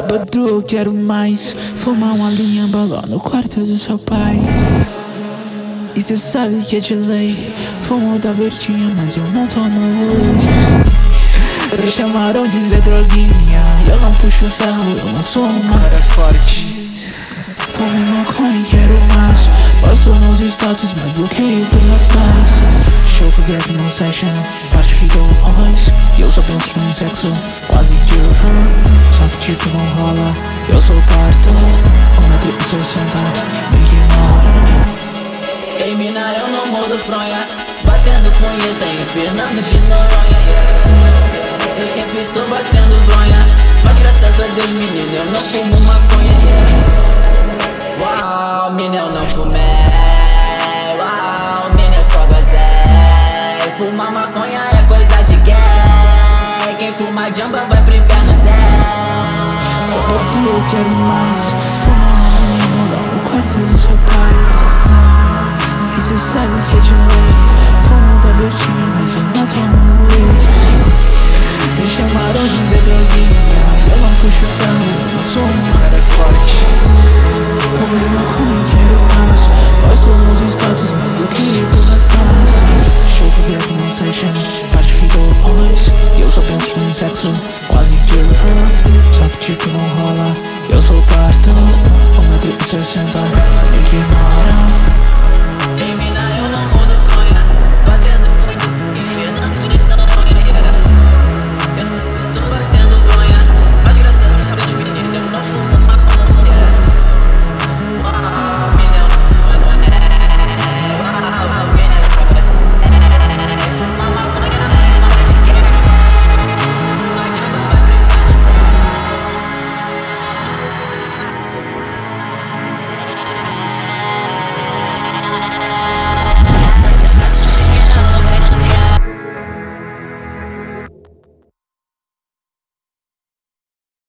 Sábado eu quero mais fumar uma linha, balão no quarto do seu pai. E cê sabe que é de lei, fumo da verdinha, mas eu não tomo whey. Me chamaram de Zé Droguinha, eu não puxo ferro, eu não sou uma cara forte. Fumo maconha e quero mais, passo nos status, mas bloqueio pros meus pais. Show que get no session, parte do always. E eu só penso em sexo, quase de her. Só que tipo não rola, eu sou farto. 1,60 m, me ignora. Ei mina, eu não mudo fronha, batendo punheta em Fernando de Noronha, yeah. Eu sempre tô batendo bronha, mas graças a Deus menino eu não fumo maconha, yeah. Uau, mina eu não fumei, uau, mina eu só gozei. Fumar maconha é coisa de gay, quem fuma jamba vai pro inferno céu. Sábado eu quero mais fumar uma linha, balão no quarto do seu pai. E cê sabe que é de lei, fumo da verdinha, mas eu não tomo whey. Me chamaram de Zé Droguinha, eu não puxo ferro, eu não sou um cara forte. Fumo maconha e quero mais, passo nos status, mas bloqueio pros meus pais. Show que get no session, parte ficou always. E eu só penso em sexo, quase de her. Só que tipo não rola, eu sou farto. 1,60 m.